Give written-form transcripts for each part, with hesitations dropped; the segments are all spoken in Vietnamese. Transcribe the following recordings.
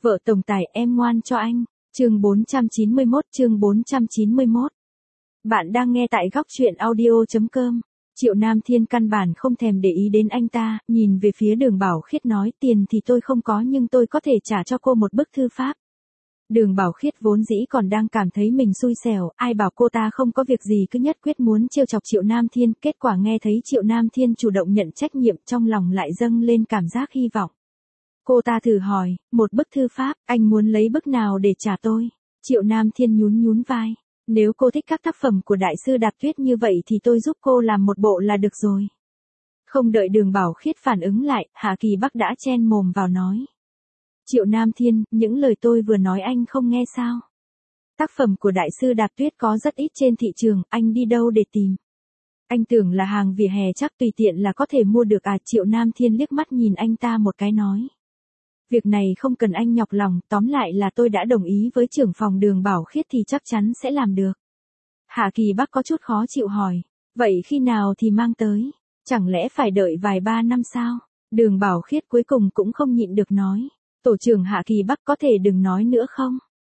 Vợ tổng tài em ngoan cho anh. Chương 491. Bạn đang nghe tại góc truyện audio.com. Triệu Nam Thiên căn bản không thèm để ý đến anh ta, nhìn về phía Đường Bảo Khiết nói tiền thì tôi không có nhưng tôi có thể trả cho cô một bức thư pháp. Đường Bảo Khiết vốn dĩ còn đang cảm thấy mình xui xẻo, ai bảo cô ta không có việc gì cứ nhất quyết muốn trêu chọc Triệu Nam Thiên, kết quả nghe thấy Triệu Nam Thiên chủ động nhận trách nhiệm trong lòng lại dâng lên cảm giác hy vọng. Cô ta thử hỏi, một bức thư pháp, anh muốn lấy bức nào để trả tôi? Triệu Nam Thiên nhún vai. Nếu cô thích các tác phẩm của Đại sư Đạt Tuyết như vậy thì tôi giúp cô làm một bộ là được rồi. Không đợi Đường Bảo Khiết phản ứng lại, Hạ Kỳ Bắc đã chen mồm vào nói. Triệu Nam Thiên, những lời tôi vừa nói anh không nghe sao? Tác phẩm của Đại sư Đạt Tuyết có rất ít trên thị trường, anh đi đâu để tìm? Anh tưởng là hàng vỉa hè chắc tùy tiện là có thể mua được à? Triệu Nam Thiên liếc mắt nhìn anh ta một cái nói. Việc này không cần anh nhọc lòng, tóm lại là tôi đã đồng ý với trưởng phòng Đường Bảo Khiết thì chắc chắn sẽ làm được. Hạ Kỳ Bắc có chút khó chịu hỏi, vậy khi nào thì mang tới? Chẳng lẽ phải đợi vài ba năm sao? Đường Bảo Khiết cuối cùng cũng không nhịn được nói, tổ trưởng Hạ Kỳ Bắc có thể đừng nói nữa không?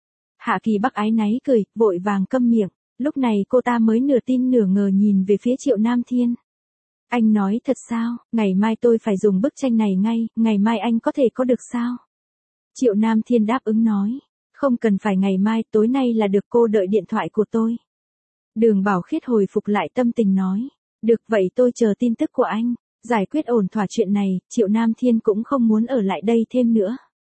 Hạ Kỳ Bắc áy náy cười, vội vàng câm miệng, lúc này cô ta mới nửa tin nửa ngờ nhìn về phía Triệu Nam Thiên. Anh nói thật sao, ngày mai tôi phải dùng bức tranh này ngay, ngày mai anh có thể có được sao? Triệu Nam Thiên đáp ứng nói, không cần phải ngày mai, tối nay là được, cô đợi điện thoại của tôi. Đường Bảo Khiết hồi phục lại tâm tình nói, được vậy tôi chờ tin tức của anh, giải quyết ổn thỏa chuyện này, Triệu Nam Thiên cũng không muốn ở lại đây thêm nữa.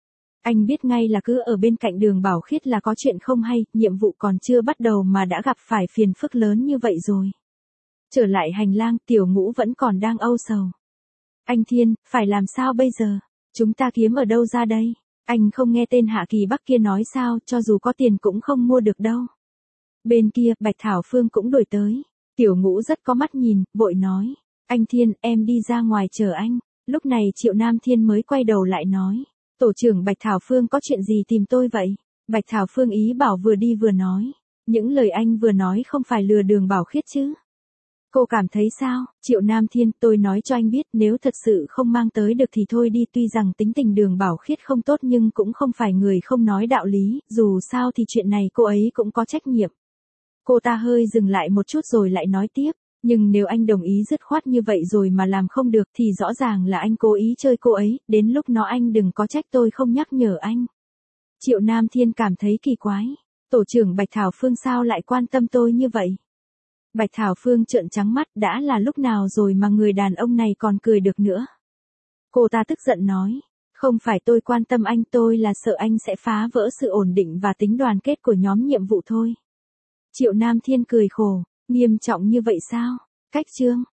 Anh biết ngay là cứ ở bên cạnh Đường Bảo Khiết là có chuyện không hay, nhiệm vụ còn chưa bắt đầu mà đã gặp phải phiền phức lớn như vậy rồi. Trở lại hành lang, Tiểu Ngũ vẫn còn đang âu sầu. Anh Thiên, phải làm sao bây giờ? Chúng ta kiếm ở đâu ra đây? Anh không nghe tên Hạ Kỳ Bắc kia nói sao, cho dù có tiền cũng không mua được đâu. Bên kia, Bạch Thảo Phương cũng đuổi tới. Tiểu Ngũ rất có mắt nhìn, vội nói. Anh Thiên, em đi ra ngoài chờ anh. Lúc này Triệu Nam Thiên mới quay đầu lại nói. Tổ trưởng Bạch Thảo Phương có chuyện gì tìm tôi vậy? Bạch Thảo Phương ý bảo vừa đi vừa nói. Những lời anh vừa nói không phải lừa Đường Bảo Khiết chứ? Cô cảm thấy sao? Triệu Nam Thiên, tôi nói cho anh biết, nếu thật sự không mang tới được thì thôi đi, tuy rằng tính tình Đường Bảo Khiết không tốt nhưng cũng không phải người không nói đạo lý, dù sao thì chuyện này cô ấy cũng có trách nhiệm. Cô ta hơi dừng lại một chút rồi lại nói tiếp, nhưng nếu anh đồng ý dứt khoát như vậy rồi mà làm không được thì rõ ràng là anh cố ý chơi cô ấy, đến lúc nó anh đừng có trách tôi không nhắc nhở anh. Triệu Nam Thiên cảm thấy kỳ quái, tổ trưởng Bạch Thảo Phương sao lại quan tâm tôi như vậy? Bạch Thảo Phương trợn trắng mắt, đã là lúc nào rồi mà người đàn ông này còn cười được nữa. Cô ta tức giận nói, không phải tôi quan tâm anh, tôi là sợ anh sẽ phá vỡ sự ổn định và tính đoàn kết của nhóm nhiệm vụ thôi. Triệu Nam Thiên cười khổ, nghiêm trọng như vậy sao? Cách chương.